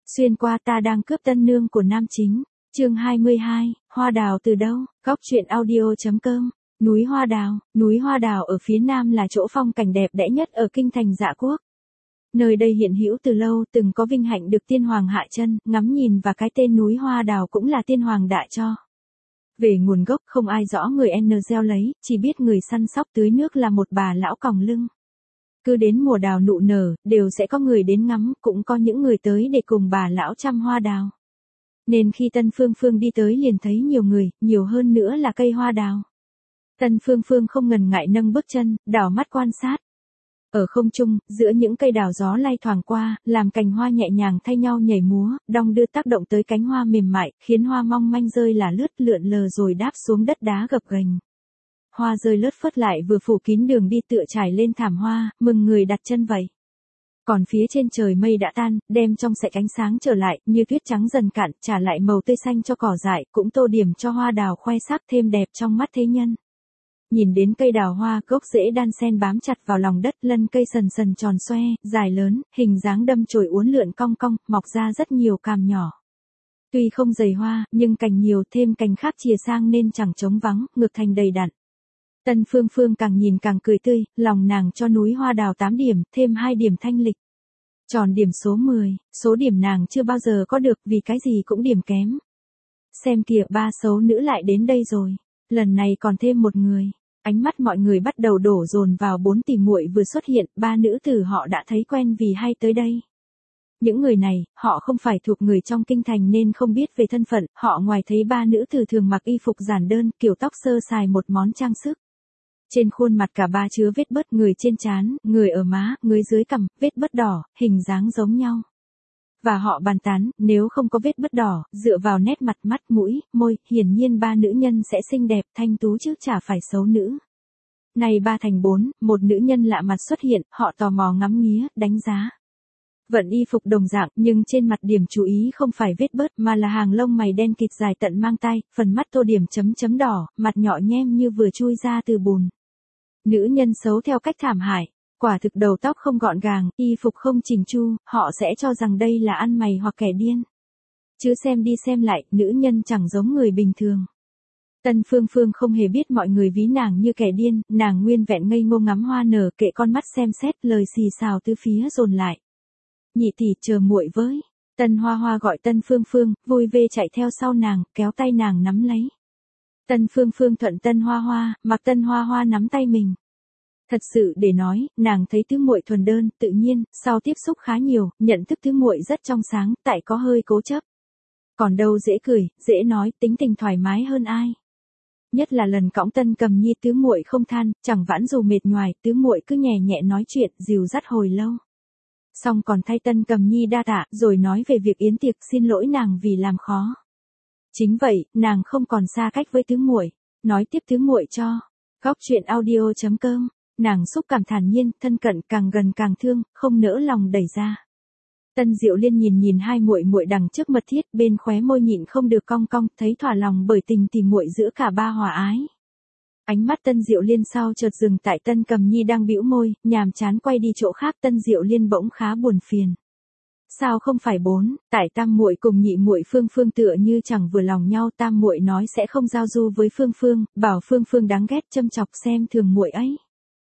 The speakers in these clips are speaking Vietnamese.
Xuyên qua ta đang cướp tân nương của nam chính. Chương 22, hoa đào từ đâu? Góc truyện audio.com. Núi Hoa Đào ở phía nam là chỗ phong cảnh đẹp đẽ nhất ở kinh thành Dạ Quốc. Nơi đây hiện hữu từ lâu, từng có vinh hạnh được tiên hoàng hạ chân, ngắm nhìn và cái tên núi Hoa Đào cũng là tiên hoàng đã cho. Về nguồn gốc không ai rõ người N gieo lấy, chỉ biết người săn sóc tưới nước là một bà lão còng lưng. Cứ đến mùa đào nụ nở, đều sẽ có người đến ngắm, cũng có những người tới để cùng bà lão chăm hoa đào. Nên khi Tân Phương Phương đi tới liền thấy nhiều người, nhiều hơn nữa là cây hoa đào. Tân Phương Phương không ngần ngại nâng bước chân, đảo mắt quan sát. Ở không trung, giữa những cây đào gió lay thoảng qua, làm cành hoa nhẹ nhàng thay nhau nhảy múa, đong đưa tác động tới cánh hoa mềm mại, khiến hoa mong manh rơi là lướt lượn lờ rồi đáp xuống đất đá gập ghềnh. Hoa rơi lướt phất lại vừa phủ kín đường đi tựa trải lên thảm hoa, mừng người đặt chân vậy. Còn phía trên trời mây đã tan, đem trong sạch ánh sáng trở lại, như tuyết trắng dần cạn, trả lại màu tươi xanh cho cỏ dại, cũng tô điểm cho hoa đào khoe sắc thêm đẹp trong mắt thế nhân. Nhìn đến cây đào hoa, gốc rễ đan sen bám chặt vào lòng đất, lân cây sần sần tròn xoe, dài lớn, hình dáng đâm chồi uốn lượn cong cong, mọc ra rất nhiều càm nhỏ. Tuy không dày hoa, nhưng cành nhiều, thêm cành khác chìa sang nên chẳng trống vắng, ngược thành đầy đặn. Tân Phương Phương càng nhìn càng cười tươi, lòng nàng cho núi Hoa Đào 8 điểm, thêm 2 điểm thanh lịch. Tròn điểm số 10, số điểm nàng chưa bao giờ có được vì cái gì cũng điểm kém. Xem kìa, 3 xấu nữ lại đến đây rồi, lần này còn thêm một người. Ánh mắt mọi người bắt đầu đổ dồn vào 4 tỷ muội vừa xuất hiện, 3 nữ tử họ đã thấy quen vì hay tới đây. Những người này, họ không phải thuộc người trong kinh thành nên không biết về thân phận, họ ngoài thấy 3 nữ tử thường mặc y phục giản đơn, kiểu tóc sơ sài một món trang sức. Trên khuôn mặt cả 3 chứa vết bớt, người trên trán, người ở má, người dưới cằm, vết bớt đỏ, hình dáng giống nhau. Và họ bàn tán, nếu không có vết bớt đỏ, dựa vào nét mặt, mắt, mũi, môi, hiển nhiên 3 nữ nhân sẽ xinh đẹp, thanh tú chứ chả phải xấu nữ. Này 3 thành 4, một nữ nhân lạ mặt xuất hiện, họ tò mò ngắm nghía, đánh giá. Vận y phục đồng dạng, nhưng trên mặt điểm chú ý không phải vết bớt mà là hàng lông mày đen kịt dài tận mang tai, phần mắt tô điểm chấm chấm đỏ, mặt nhỏ nhem như vừa chui ra từ bùn. Nữ nhân xấu theo cách thảm hại, quả thực đầu tóc không gọn gàng, y phục không chỉnh chu, họ sẽ cho rằng đây là ăn mày hoặc kẻ điên. Chứ xem đi xem lại, nữ nhân chẳng giống người bình thường. Tân Phương Phương không hề biết mọi người ví nàng như kẻ điên, nàng nguyên vẹn ngây ngô ngắm hoa nở, kệ con mắt xem xét, lời xì xào từ phía dồn lại. Nhị tỷ, chờ muội với. Tân Hoa Hoa gọi Tân Phương Phương, vui vẻ chạy theo sau nàng, kéo tay nàng nắm lấy. Tân Phương Phương thuận Tân Hoa Hoa, mặc Tân Hoa Hoa nắm tay mình. Thật sự để nói, nàng thấy tứ muội thuần đơn, tự nhiên, sau tiếp xúc khá nhiều, nhận thức tứ muội rất trong sáng, tại có hơi cố chấp. Còn đâu dễ cười, dễ nói, tính tình thoải mái hơn ai. Nhất là lần cõng Tân Cầm Nhi tứ muội không than, chẳng vãn dù mệt nhoài, tứ muội cứ nhẹ nhẹ nói chuyện, dìu dắt hồi lâu. Xong còn thay Tân Cầm Nhi đa tạ, rồi nói về việc yến tiệc, xin lỗi nàng vì làm khó. Chính vậy, nàng không còn xa cách với tứ muội. Nói tiếp tứ muội cho. Góc truyện audio.com. Nàng xúc cảm thản nhiên, thân cận, càng gần càng thương, không nỡ lòng đẩy ra. Tân Diệu Liên nhìn hai muội muội đằng trước mật thiết, bên khóe môi nhịn không được cong cong, thấy thỏa lòng bởi tình tỉ muội giữa cả ba hòa ái. Ánh mắt Tân Diệu Liên sau chợt dừng tại Tân Cầm Nhi đang bĩu môi, nhàm chán quay đi chỗ khác, Tân Diệu Liên bỗng khá buồn phiền. Sao không phải 4, tại tam muội cùng nhị muội Phương Phương tựa như chẳng vừa lòng nhau, tam muội nói sẽ không giao du với Phương Phương, bảo Phương Phương đáng ghét, châm chọc xem thường muội ấy.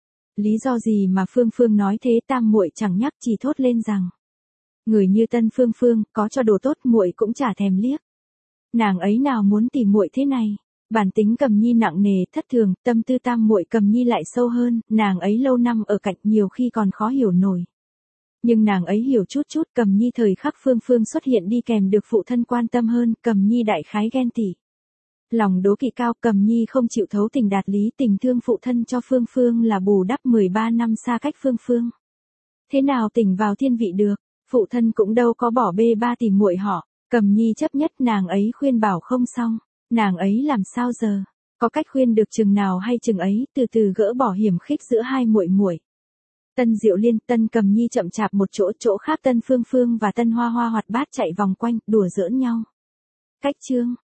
Lý do gì mà Phương Phương nói thế, tam muội chẳng nhắc, chỉ thốt lên rằng người như Tân Phương Phương, có cho đồ tốt muội cũng chả thèm liếc. Nàng ấy nào muốn tìm muội thế này. Bản tính Cầm Nhi nặng nề, thất thường, tâm tư tam muội Cầm Nhi lại sâu hơn, nàng ấy lâu năm ở cạnh nhiều khi còn khó hiểu nổi. Nhưng nàng ấy hiểu chút chút, Cầm Nhi thời khắc Phương Phương xuất hiện đi kèm được phụ thân quan tâm hơn, Cầm Nhi đại khái ghen tị. Lòng đố kỵ cao, Cầm Nhi không chịu thấu tình đạt lý, tình thương phụ thân cho Phương Phương là bù đắp 13 năm xa cách Phương Phương. Thế nào tình vào thiên vị được, phụ thân cũng đâu có bỏ bê 3 tỷ muội họ, Cầm Nhi chấp nhất, nàng ấy khuyên bảo không xong, nàng ấy làm sao giờ, có cách khuyên được chừng nào hay chừng ấy, từ từ gỡ bỏ hiểm khích giữa hai muội muội. Tân Diệu Liên, Tân Cầm Nhi chậm chạp một chỗ, chỗ khác Tân Phương Phương và Tân Hoa Hoa hoạt bát chạy vòng quanh, đùa giỡn nhau. Cách chương